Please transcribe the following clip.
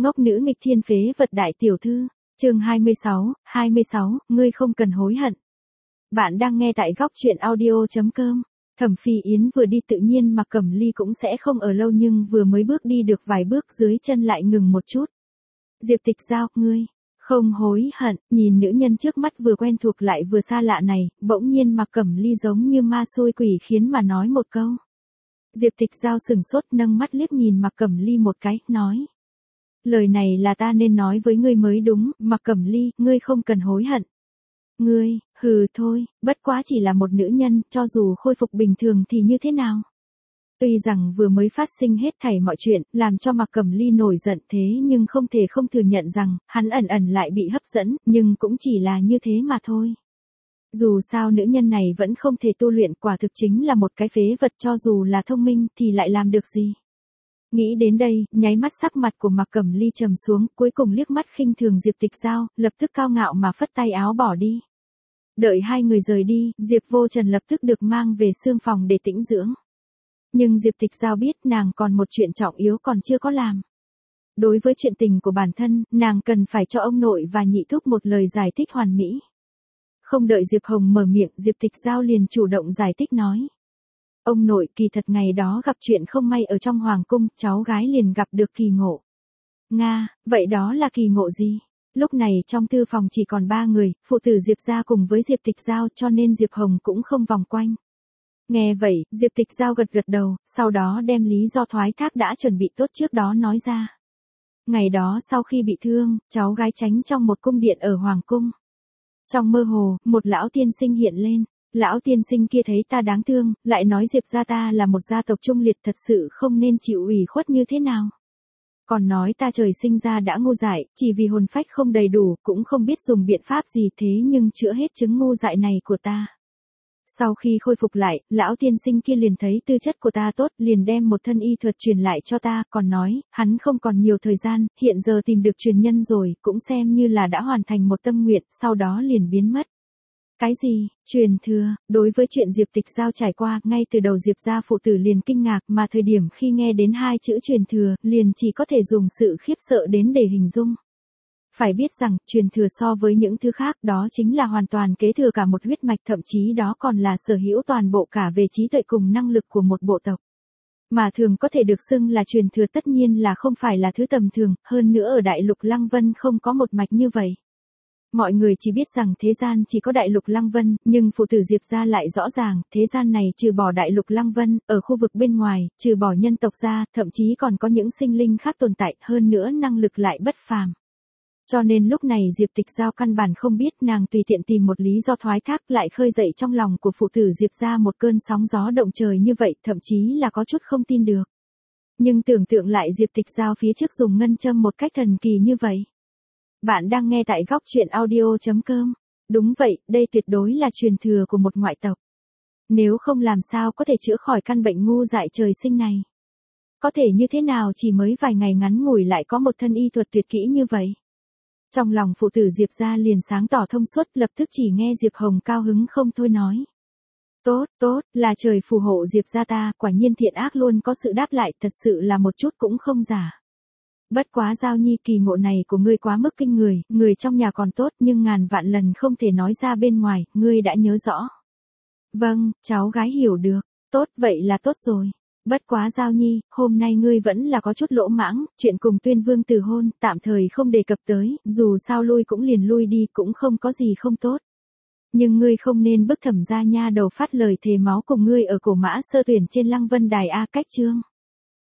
Ngốc nữ nghịch thiên phế vật đại tiểu thư, chương 26, ngươi không cần hối hận. Bạn đang nghe tại góc truyện audio.com. Thẩm Phi Yến vừa đi tự nhiên Mạc Cẩm Ly cũng sẽ không ở lâu nhưng vừa mới bước đi được vài bước dưới chân lại ngừng một chút. Diệp Tịch Giao, ngươi không hối hận, nhìn nữ nhân trước mắt vừa quen thuộc lại vừa xa lạ này, bỗng nhiên Mạc Cẩm Ly giống như ma xui quỷ khiến mà nói một câu. Diệp Tịch Giao sừng sốt nâng mắt liếc nhìn Mạc Cẩm Ly một cái, nói. Lời này là ta nên nói với ngươi mới đúng, Mạc Cẩm Ly, ngươi không cần hối hận. Ngươi, hừ thôi, bất quá chỉ là một nữ nhân, cho dù khôi phục bình thường thì như thế nào? Tuy rằng vừa mới phát sinh hết thảy mọi chuyện, làm cho Mạc Cẩm Ly nổi giận thế nhưng không thể không thừa nhận rằng, hắn ẩn ẩn lại bị hấp dẫn, nhưng cũng chỉ là như thế mà thôi. Dù sao nữ nhân này vẫn không thể tu luyện, quả thực chính là một cái phế vật, cho dù là thông minh thì lại làm được gì. Nghĩ đến đây, nháy mắt sắc mặt của Mạc Cẩm Ly trầm xuống, cuối cùng liếc mắt khinh thường Diệp Tịch Giao, lập tức cao ngạo mà phất tay áo bỏ đi. Đợi hai người rời đi, Diệp Vô Trần lập tức được mang về xương phòng để tĩnh dưỡng. Nhưng Diệp Tịch Giao biết nàng còn một chuyện trọng yếu còn chưa có làm. Đối với chuyện tình của bản thân, nàng cần phải cho ông nội và nhị thúc một lời giải thích hoàn mỹ. Không đợi Diệp Hồng mở miệng, Diệp Tịch Giao liền chủ động giải thích nói. Ông nội, kỳ thật ngày đó gặp chuyện không may ở trong hoàng cung, cháu gái liền gặp được kỳ ngộ. Nga, vậy đó là kỳ ngộ gì? Lúc này trong thư phòng chỉ còn 3 người, phụ tử Diệp gia cùng với Diệp Tịch Giao, cho nên Diệp Hồng cũng không vòng quanh. Nghe vậy, Diệp Tịch Giao gật gật đầu, sau đó đem lý do thoái thác đã chuẩn bị tốt trước đó nói ra. Ngày đó sau khi bị thương, cháu gái tránh trong một cung điện ở hoàng cung. Trong mơ hồ, một lão tiên sinh hiện lên. Lão tiên sinh kia thấy ta đáng thương, lại nói Diệp gia ta là một gia tộc trung liệt, thật sự không nên chịu ủy khuất như thế nào. Còn nói ta trời sinh ra đã ngu dại, chỉ vì hồn phách không đầy đủ, cũng không biết dùng biện pháp gì, thế nhưng chữa hết chứng ngu dại này của ta. Sau khi khôi phục lại, lão tiên sinh kia liền thấy tư chất của ta tốt, liền đem một thân y thuật truyền lại cho ta, còn nói, hắn không còn nhiều thời gian, hiện giờ tìm được truyền nhân rồi, cũng xem như là đã hoàn thành một tâm nguyện, sau đó liền biến mất. Cái gì, truyền thừa? Đối với chuyện Diệp Tịch Giao trải qua, ngay từ đầu Diệp gia phụ tử liền kinh ngạc, mà thời điểm khi nghe đến hai chữ truyền thừa, liền chỉ có thể dùng sự khiếp sợ đến để hình dung. Phải biết rằng, truyền thừa so với những thứ khác, đó chính là hoàn toàn kế thừa cả một huyết mạch, thậm chí đó còn là sở hữu toàn bộ cả về trí tuệ cùng năng lực của một bộ tộc. Mà thường có thể được xưng là truyền thừa tất nhiên là không phải là thứ tầm thường, hơn nữa ở đại lục Lăng Vân không có một mạch như vậy. Mọi người chỉ biết rằng thế gian chỉ có đại lục Lăng Vân, nhưng phụ tử Diệp gia lại rõ ràng, thế gian này trừ bỏ đại lục Lăng Vân, ở khu vực bên ngoài, trừ bỏ nhân tộc ra, thậm chí còn có những sinh linh khác tồn tại, hơn nữa năng lực lại bất phàm. Cho nên lúc này Diệp Tịch Giao căn bản không biết, nàng tùy tiện tìm một lý do thoái thác lại khơi dậy trong lòng của phụ tử Diệp gia một cơn sóng gió động trời như vậy, thậm chí là có chút không tin được. Nhưng tưởng tượng lại Diệp Tịch Giao phía trước dùng ngân châm một cách thần kỳ như vậy. Bạn đang nghe tại góc truyện audio.com. Đúng vậy, đây tuyệt đối là truyền thừa của một ngoại tộc. Nếu không làm sao có thể chữa khỏi căn bệnh ngu dại trời sinh này. Có thể như thế nào chỉ mới vài ngày ngắn ngủi lại có một thân y thuật tuyệt kỹ như vậy. Trong lòng phụ tử Diệp gia liền sáng tỏ thông suốt, lập tức chỉ nghe Diệp Hồng cao hứng không thôi nói. Tốt, là trời phù hộ Diệp gia ta, quả nhiên thiện ác luôn có sự đáp lại, thật sự là một chút cũng không giả. Bất quá Giao Nhi, kỳ ngộ này của ngươi quá mức kinh người, người trong nhà còn tốt nhưng ngàn vạn lần không thể nói ra bên ngoài, ngươi đã nhớ rõ. Vâng, cháu gái hiểu được, tốt vậy là tốt rồi. Bất quá Giao Nhi, hôm nay ngươi vẫn là có chút lỗ mãng, chuyện cùng Tuyên Vương từ hôn, tạm thời không đề cập tới, dù sao lui cũng liền lui đi, cũng không có gì không tốt. Nhưng ngươi không nên bức Thẩm gia nha đầu phát lời thề máu cùng ngươi ở cổ Mã Sơ Tuyển trên Lăng Vân Đài a, cách chương.